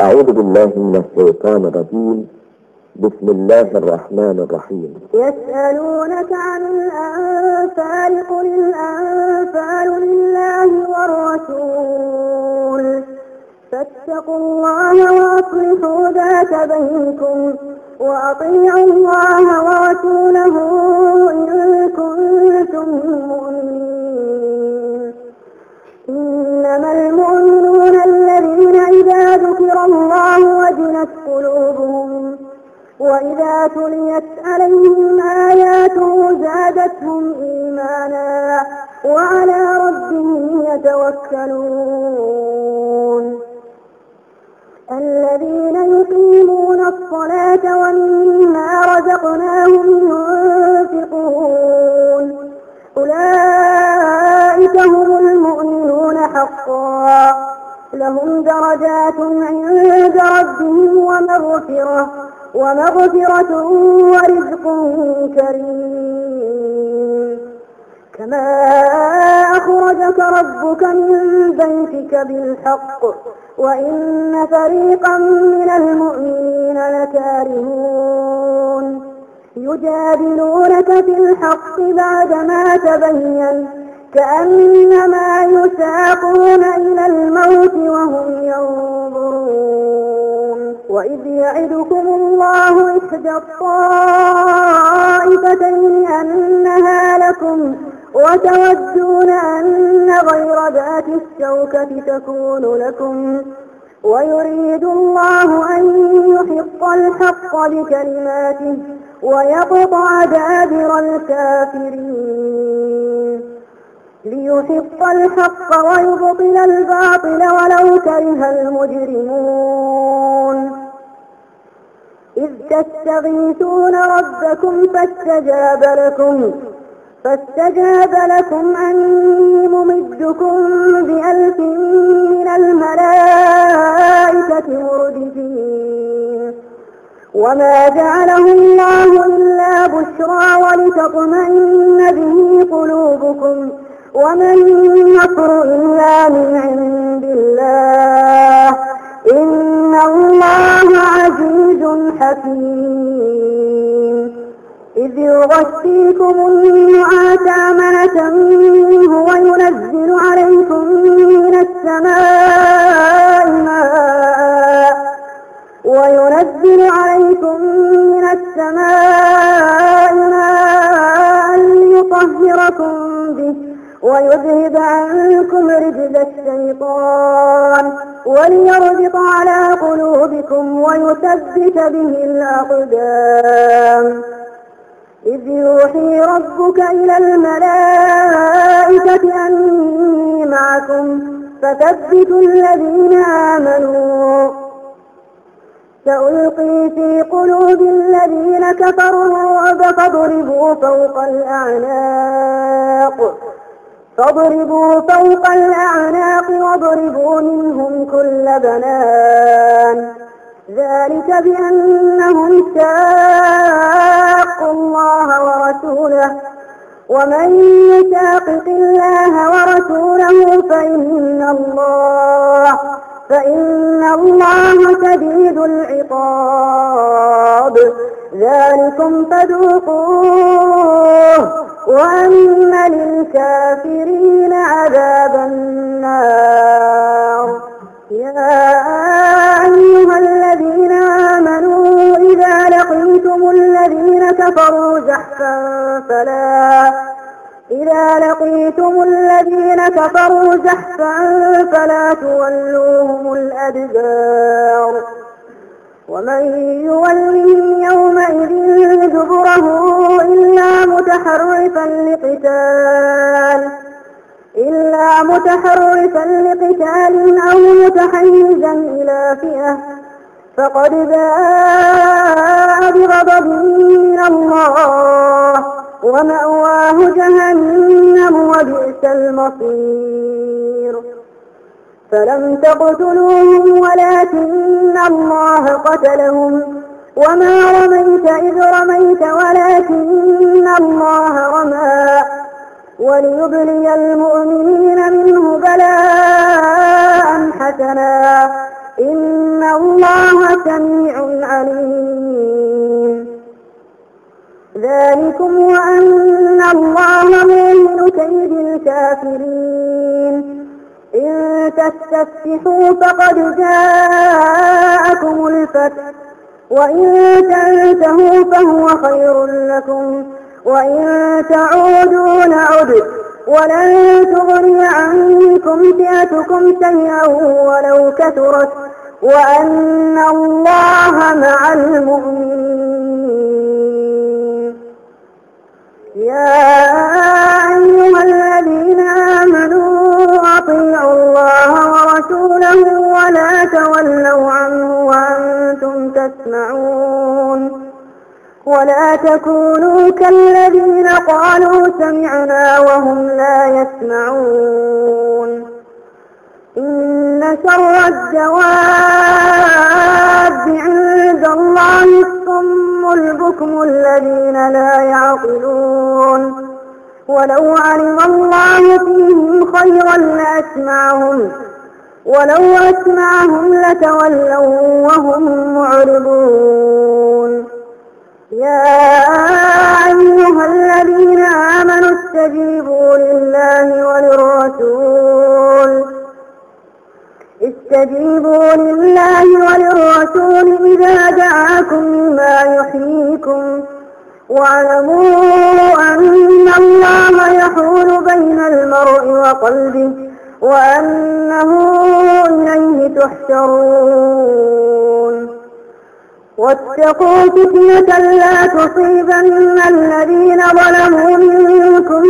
أعوذ بالله من الشيطان الرجيم. بسم الله الرحمن الرحيم. يسألونك عن الأنفال قل الأنفال لله والرسول فاتقوا الله وأصلحوا ذات بينكم وأطيعوا الله ورسوله إن كنتم مؤمنين. إنما المؤمنون الذين إذا ذكر الله وجلت قلوبهم وإذا تليت عليهم آياته زادتهم إيمانا وعلى ربهم يتوكلون. الذين يقيمون الصلاة ومما رزقناهم ينفقون أولئك هم المؤمنون حقا لهم درجات عند ربهم ومغفرة ورزق كريم. كما أخرجك ربك من بيتك بالحق وإن فريقا من المؤمنين لكارهون يجادلونك في الحق بعدما تبين كأنما يساقون إلى الموت وهم ينظرون. وإذ يعدكم الله إحدى الطائفتين أنها لكم وتودون أن غير ذات الشوكة تكون لكم ويريد الله أن يحق الحق بكلماته ويقطع دابر الكافرين ليحق الحق ويبطل الباطل ولو كره المجرمون. إذ تستغيثون ربكم فاستجاب لكم أني ممدكم ب1000 من الملائكة مردفين. وما جعله الله إلا بشرى ولتطمئن به قلوبكم وما النصر إلا من عند الله إن الله عزيز حكيم. إذ يغشيكم النعاس أمنة منه وينزل عليكم من السماء ماء ليطهركم به ويذهب عنكم رجز الشيطان وليربط على قلوبكم ويثبت به الأقدام. إذ يوحي ربك إلى الملائكة أني معكم فثبتوا الذين آمنوا سألقي في قلوب الذين كفروا الرعب فاضربوا فوق الأعناق واضربوا منهم كل بنان ذلك بأنهم شاقوا الله ورسوله ومن يشاقق الله ورسوله فإن الله شديد العقاب. ذلكم فذوقوه وأن للكافرين عذاب النار. يا أيها الذين آمنوا إذا لقيتم الذين كفروا زحفا فلا تولوهم الأدبار. ومن يولهم يومئذ دبره إلا متحرفا لقتال أو متحيزا إلى فئة فقد باء بغضب من الله ومأواه جهنم وبئس المصير. فلم تقتلوهم ولكن الله قتلهم وما رميت إذ رميت ولكن الله رمى وليبلي المؤمنين منه بلاء حسنا إن الله سميع عليم. ذلكم وأن الله موهن كيد الكافرين. إن تستفتحوا فقد جاءكم الفتح وإن تنتهوا فهو خير لكم وإن تعودوا نعد ولن تغني عنكم فئتكم شيئا ولو كثرت وأن الله مع المؤمنين. يا أيها الذين آمنوا أطيعوا الله ورسوله ولا تولوا عنه وأنتم تسمعون ولا تكونوا كالذين قالوا سمعنا وهم لا يسمعون. إن شر الدواب عند الله الصم البكم الذين لا يعقلون. ولو علم الله فيهم خيرا ولو أسمعهم لتولوا وهم معرضون. يا أيها الذين آمنوا استجيبوا لله وللرسول إذا دعاكم لما يحييكم واعلموا أن الله يحول بين المرء وقلبه وأنه إليه تحشرون. واتقوا فتنة لا تصيبن الذين ظلموا منكم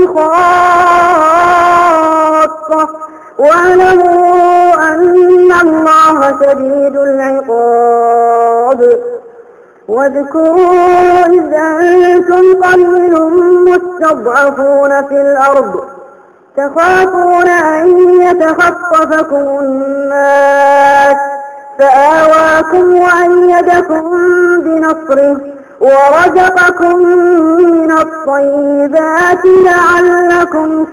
خاصة واعلموا أن الله شديد العقاب. واذكروا إذ أنتم قليل مستضعفون في الأرض تخافون أن يتخطفكم الناس فآواكم وأيدكم بنصره ورزقكم من الطيبات لعلكم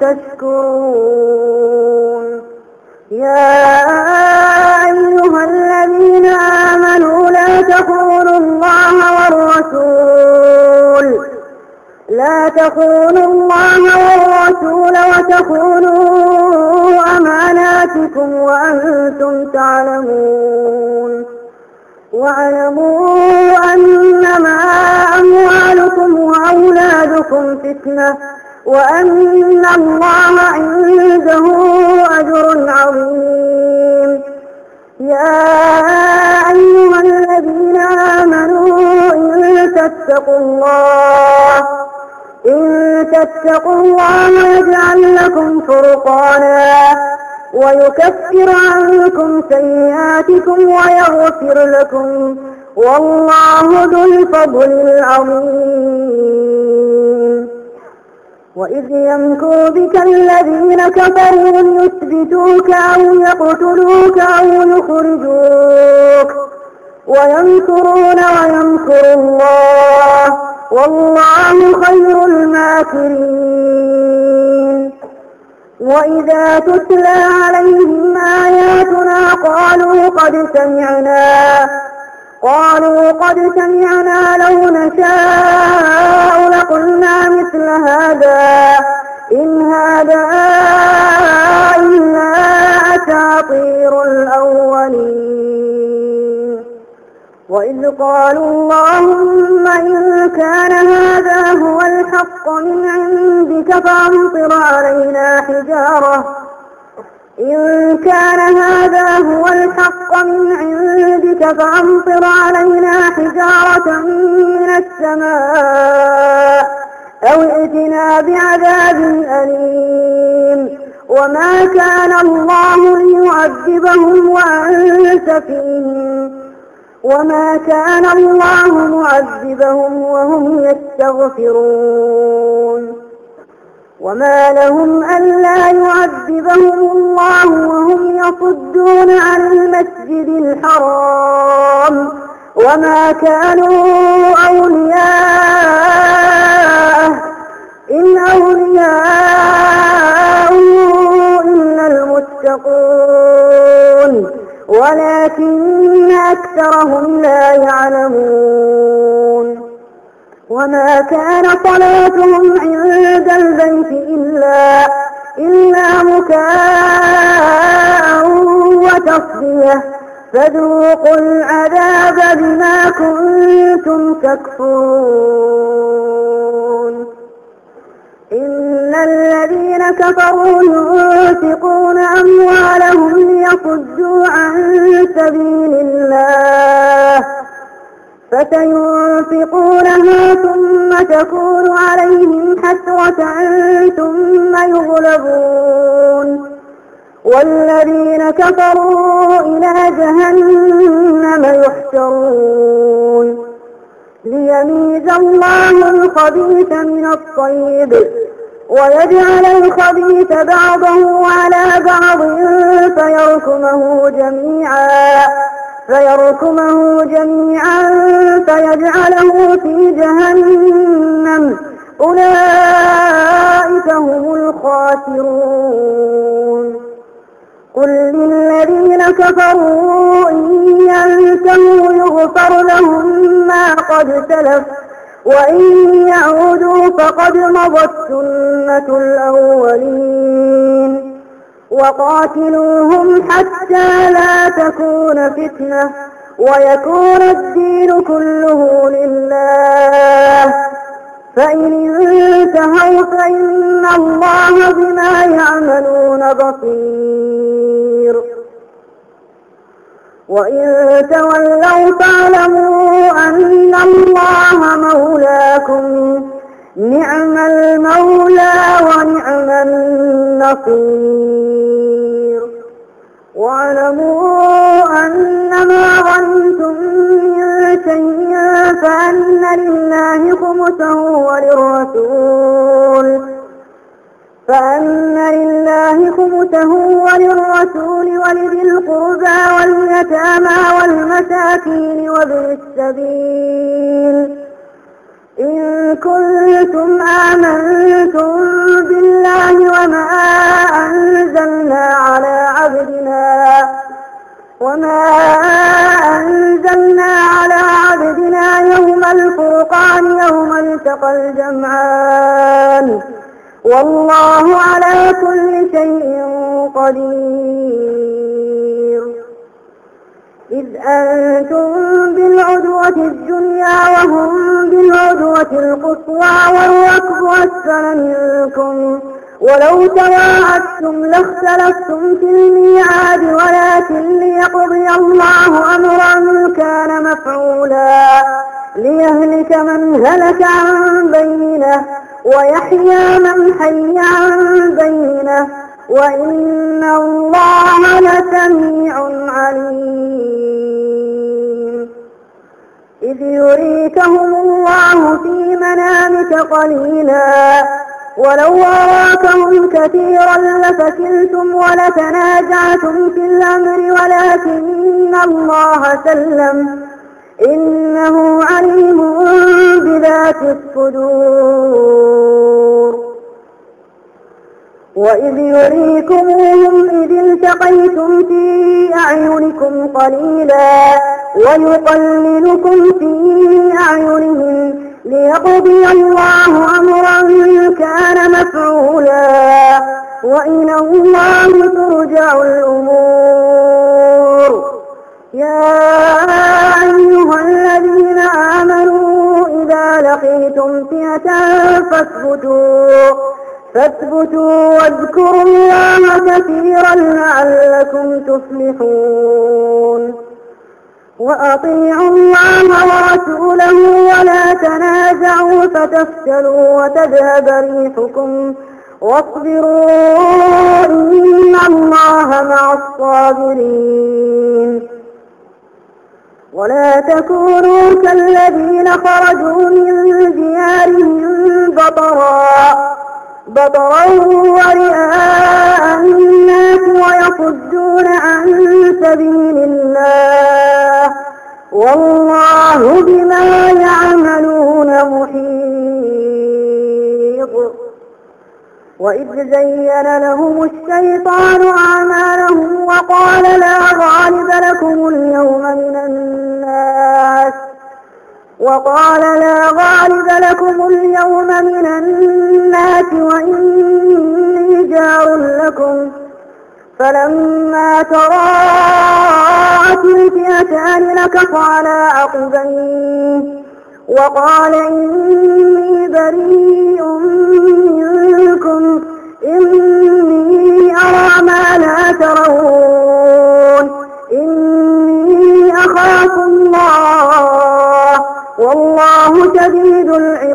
تشكرون. يا أيها الذين آمنوا لا تخونوا الله والرسول وتخونوا أماناتكم وأنتم تعلمون. واعلموا أنما أموالكم وأولادكم فتنة وأن الله عنده أجر عظيم. يا أيها الذين آمنوا إن تتقوا الله يجعل لكم فرقانا ويكفر عنكم سيئاتكم ويغفر لكم والله ذو الفضل العظيم. وإذ يمكر بك الذين كفروا ليثبتوك أو يقتلوك أو يخرجوك ويمكرون ويمكر الله والله خير الماكرين. وإذا تتلى عليهم آياتنا قالوا قد سمعنا لو نشاء لقلنا مثل هذا إن هذا إلا أساطير الأولين. وإذ قالوا اللهم إن كان هذا هو الحق من عندك فأمطر علينا حجارة من السماء أو ائتنا بعذاب أليم. وما كان الله ليعذبهم وأنت فيهم وما كان الله معذبهم وهم يستغفرون. وما لهم ألا يعذبهم الله وهم يصدون عن المسجد الحرام وما كانوا أولياءه إن أولياءه إلا المتقون ولكن أكثرهم لا يعلمون. وما كان صلاتهم عند البيت إلا مكاء وتصدية فذوقوا العذاب بما كنتم تكفرون. إن الذين كفروا ينفقون أموالهم ليصدوا عن سبيل الله فسينفقونها ثم تكون عليهم حسرة ثم يغلبون والذين كفروا إلى جهنم يحشرون ليميز الله الخبيث من الطيب ويجعل الخبيث بعضه على بعض فيركمه جميعا فيجعله في جهنم أولئك هم الخاسرون. قل للذين كفروا إن ينتهوا يغفر لهم ما قد سلف وإن يعودوا فقد مضت سنة الأولين وقاتلوهم حتى لا تكون فتنة ويكون الدين كله لله فإن انتهوا فإن الله بما يعملون بصير. وإن تولوا فاعلموا أن الله مولاكم نعم المولى ونعم النصير. واعلموا أنما غنمتم من شيء فأن لله خمسه وللرسول ولذي القربى واليتامى والمساكين وابن السبيل إن كنتم آمنتم بالله وما أنزلنا على عبدنا يوم الفرقان يوم التقى الجمعان والله على كل شيء قدير. إذ أنتم بالعدوة الدنيا وهم بالعدوة القصوى والركب أسفل منكم ولو تواعدتم لاختلفتم في الميعاد ولكن ليقضي الله أمرا كان مفعولا ليهلك من هلك عن بينه ويحيى من حي عن بينه وإن الله لسميع عليم. إذ يريكهم الله في منامك قليلا ولو أراكهم كثيرا لفشلتم ولتنازعتم في الأمر ولكن الله سلم إنه عليم بذات الصدور. وإذ يريكموهم إذ التقيتم في أعينكم قليلا ويقللكم في أعينهم ليقضي الله أمرا كان مفعولا وإلى الله ترجع الأمور. يا أيها الذين آمنوا إذا لقيتم فئة فاثبتوا واذكروا الله كثيرا لعلكم تفلحون. وأطيعوا الله ورسوله ولا تنازعوا فتفشلوا وتذهب ريحكم واصبروا إن الله مع الصابرين. ولا تكونوا كالذين خرجوا من ديارهم بطرا ورئاء الناس ويصدون عن سبيل الله والله بما يعملون محيط. وإذ زين لهم الشيطان أعمالهم وقال لا غالب وقال لا غالب لكم اليوم من الناس وإني جار لكم فلما تراءت الفئتان نكص على عقبيه وقال إني بريء منكم إني أرى ما لا ترون إني أخاف الله والله شديد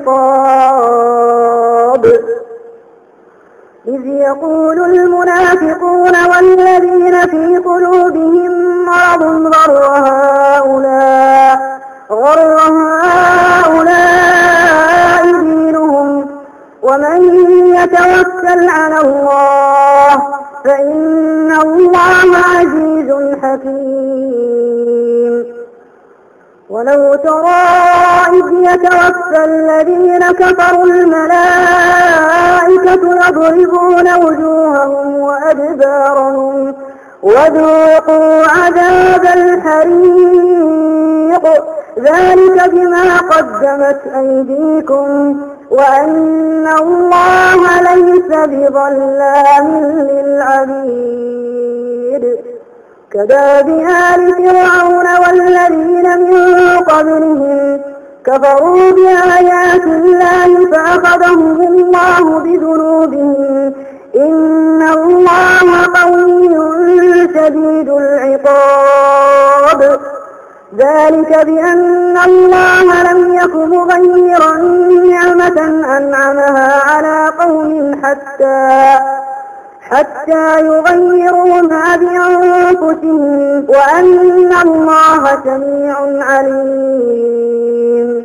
العقاب. إذ يقول المنافقون والذين في قلوبهم مرض غر هؤلاء دينهم ومن يتوكل على الله فإن الله عزيز حكيم. ولو ترى إذ يتوفى الذين كفروا الملائكة يضربون وجوههم وأدبارهم وذوقوا عذاب الحريق ذلك بما قدمت أيديكم وأن الله ليس بظلام للعبيد. كداب آل فرعون والذين من قبلهم كفروا بآيات الله فأخذهم الله بذنوبهم إن الله قوي شديد العقاب. ذلك بأن الله لم يك مغيرا نعمة أنعمها على قوم حتى يغيروا ما بأنفسهم وأن الله سميع عليم.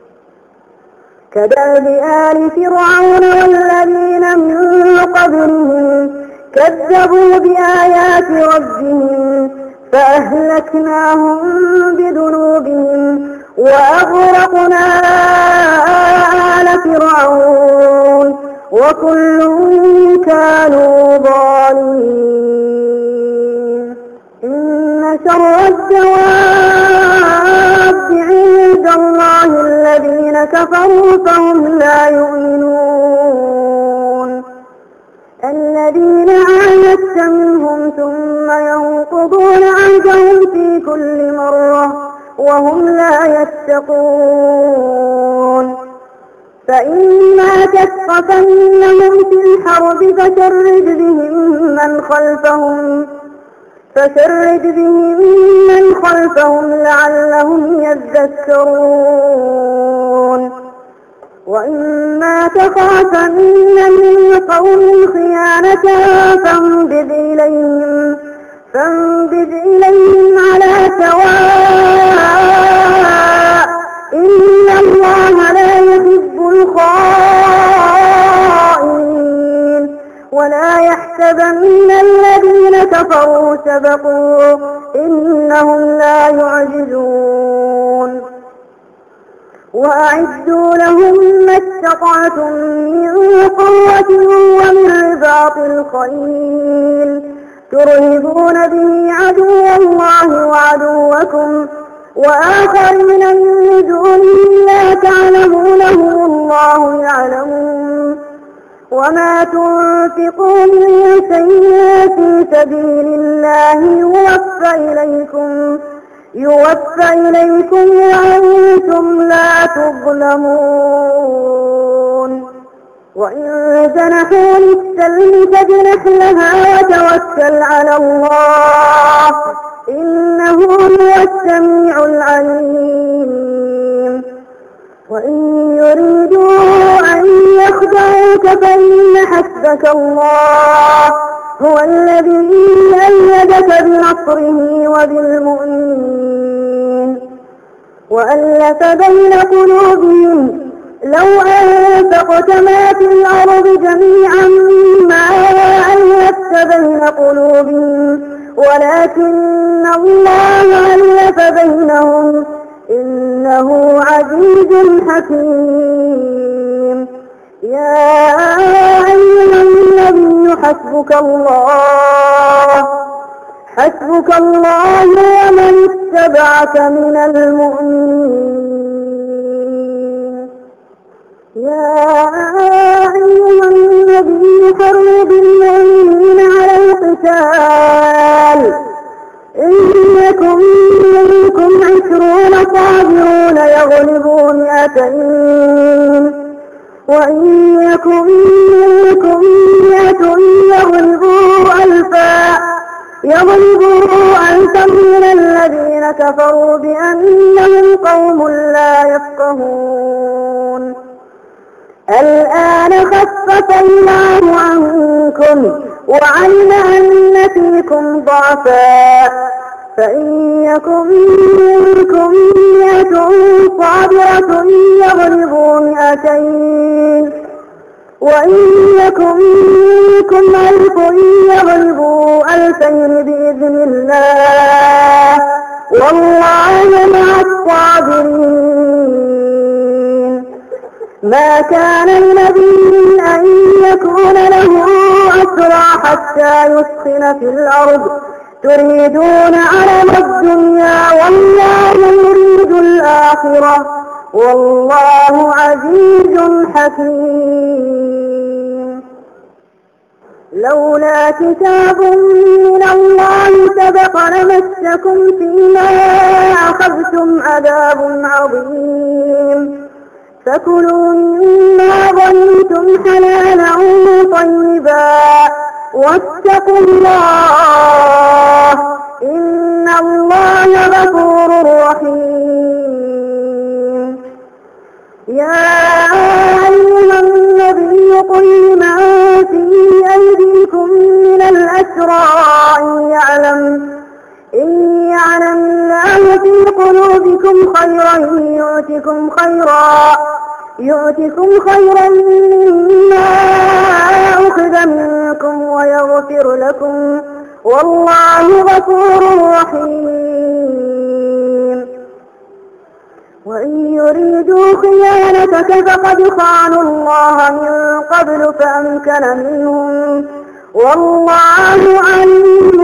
كداب آل فرعون والذين من قبلهم كذبوا بآيات ربهم فأهلكناهم بذنوبهم وأغرقنا آل فرعون وكل كانوا ظالمين. إن شر الدواب عند الله الذين كفروا فهم لا يؤمنون. الذين عاهدت منهم ثم ينقضون عهدهم في كل مرة وهم لا يتقون. فإما تثقفنهم في الحرب فشرد بهم من خلفهم لعلهم يذكرون. وإما تخافن من قوم خيانة فانبذ إليهم على سواء إن الله لا يحب الخائنين. ولا يحسبن الذين كفروا سبقوا إنهم لا يعجزون. وأعدوا لهم ما استطعتم من قوة ومن رباط الخيل ترهبون به عدو الله وعدوكم وآخرين من دونهم لا تعلمونهم الله يعلمون. وما تنفقوا من شيء في سبيل الله يوفى إليكم وأنتم لا تظلمون. وإن جنحوا للسلم فاجنح لها وتوكل على الله إنه هو السميع العليم. وإن يريدوا أن يخدعوك فإن حسبك الله هو الذي أيدك بنصره وبالمؤمنين وألف بين قلوبهم لو أنفقت ما في الأرض جميعا ما ألفت بين قلوبهم ولكن الله ألف بينهم إنه عزيز حكيم. يا أيها النبي حسبك الله ومن اتبعك من المؤمنين. يا أيها النبي حرض المؤمنين على القتال إن يكن منكم 20 صابرون يغلبوا 200 وإن يكن منكم 100 يغلبوا ألفا من الذين كفروا بأنهم قوم لا يفقهون. الآن خفف الله عنكم وعلم أن فيكم ضعفا فإن يكن منكم 100 صابرة يغلبوا 200 وإن يكن منكم 1000 يغلبوا 2000 بإذن الله والله مع الصابرين. ما كان لنبي أن يكون له أسرى حتى يسخن في الأرض تريدون عرض الدنيا والله يريد الآخرة والله عزيز حكيم. لولا كتاب من الله سبق لمسكم فيما أخذتم عذاب عظيم فكلوا مما ظننتم حلالا طيبا واتقوا الله إن الله غفور رحيم. يا أيها النبي قل لمن في أيديكم من الأسرى إن يعلم الله في قلوبكم خيرا يؤتكم خيرا مما أخذ منكم ويغفر لكم والله غفور رحيم. وإن يريدوا خيانتك فقد خانوا الله من قبل فأمكن منهم والله عليم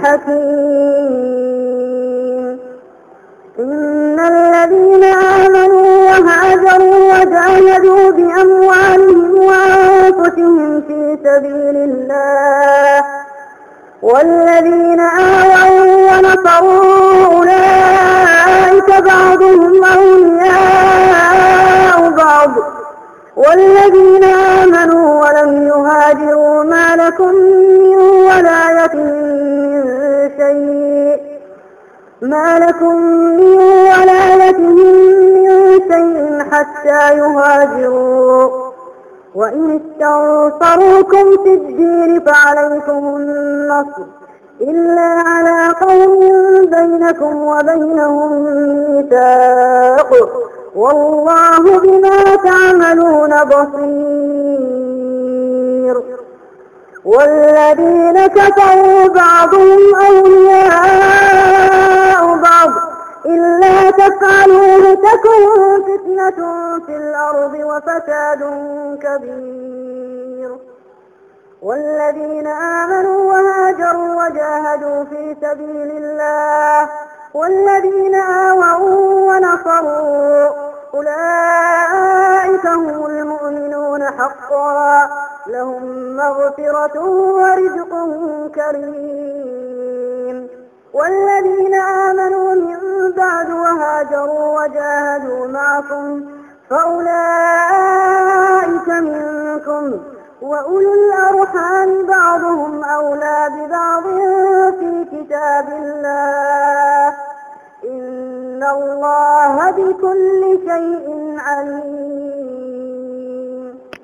حكيم. إن الذين آمنوا وهاجروا وجاهدوا بأموالهم وأنفسهم في سبيل الله والذين آووا ونصروا أولئك بعضهم أولياء بعض والذين آمنوا ولم يهاجروا ما لكم من ولايتهم من شيء حتى يهاجروا وإن استنصروكم في الدين فعليكم النصر إلا على قوم بينكم وبينهم ميثاق والله بما تعملون بصير. والذين كفروا بعضهم أولياء بعض إلا تفعلوه تكن فتنة في الأرض وفساد كبير. والذين آمنوا وهاجروا وجاهدوا في سبيل الله والذين آووا ونصروا أولئك هم المؤمنون حقا لهم مغفرة ورزق كريم. والذين آمنوا من بعد وهاجروا وجاهدوا معكم فأولئك منكم وأولو الأرحام بعضهم أولى ببعض في كتاب الله إن الله بكل شيء عليم.